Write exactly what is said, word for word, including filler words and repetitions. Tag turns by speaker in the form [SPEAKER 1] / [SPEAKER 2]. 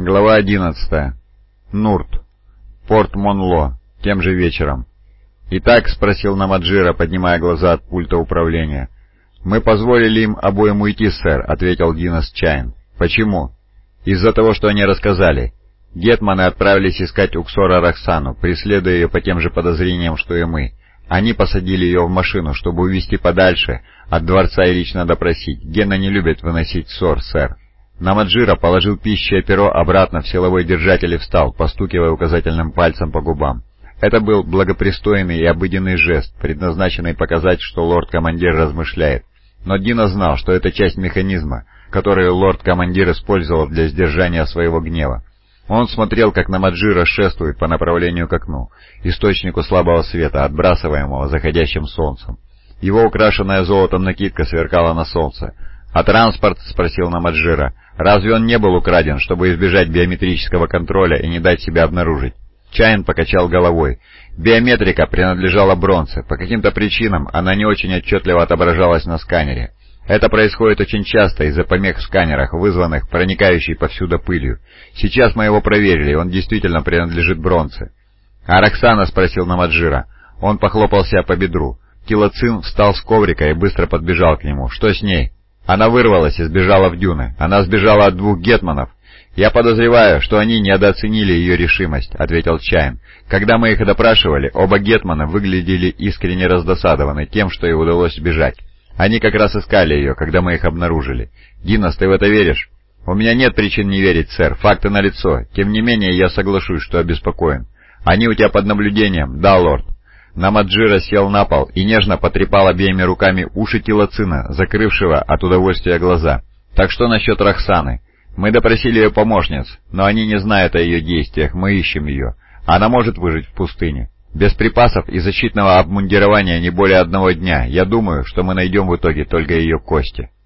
[SPEAKER 1] Глава одиннадцатая. Нурт. Порт Монло. Тем же вечером. «Итак?» — спросил Намаджира, поднимая глаза от пульта управления. «Мы позволили им обоим уйти, сэр», — ответил Динос Чайн. «Почему?» «Из-за того, что они рассказали. Гетманы отправились искать Уксора Роксану, преследуя ее по тем же подозрениям, что и мы. Они посадили ее в машину, чтобы увезти подальше от дворца и лично допросить. Гена не любит выносить ссор, сэр». Намаджира положил пищее перо обратно в силовой держатель и встал, постукивая указательным пальцем по губам. Это был благопристойный и обыденный жест, предназначенный показать, что лорд-командир размышляет. Но Дино знал, что это часть механизма, который лорд-командир использовал для сдержания своего гнева. Он смотрел, как Намаджира шествует по направлению к окну, источнику слабого света, отбрасываемого заходящим солнцем. Его украшенная золотом накидка сверкала на солнце. «А транспорт?» — спросил Намаджира. «Разве он не был украден, чтобы избежать биометрического контроля и не дать себя обнаружить?» Чайн покачал головой. Биометрика принадлежала Бронце. По каким-то причинам она не очень отчетливо отображалась на сканере. Это происходит очень часто из-за помех в сканерах, вызванных проникающей повсюду пылью. Сейчас мы его проверили, он действительно принадлежит Бронце. «А Роксана?» — спросил Намаджира. Он похлопал себя по бедру. Килоцин встал с коврика и быстро подбежал к нему. «Что с ней?» «Она вырвалась и сбежала в дюны. Она сбежала от двух гетманов. «Я подозреваю, что они недооценили ее решимость», — ответил Чайн. «Когда мы их допрашивали, оба гетмана выглядели искренне раздосадованы тем, что ей удалось сбежать. Они как раз искали ее, когда мы их обнаружили. Динос, ты в это веришь?» «У меня нет причин не верить, сэр. Факты налицо. Тем не менее, я соглашусь, что обеспокоен. Они у тебя под наблюдением?» «Да, лорд». Намаджира сел на пол и нежно потрепал обеими руками уши Килоцина, закрывшего от удовольствия глаза. «Так что насчет Роксаны?» «Мы допросили ее помощниц, но они не знают о ее действиях, мы ищем ее. Она может выжить в пустыне. Без припасов и защитного обмундирования не более одного дня. Я думаю, что мы найдем в итоге только ее кости».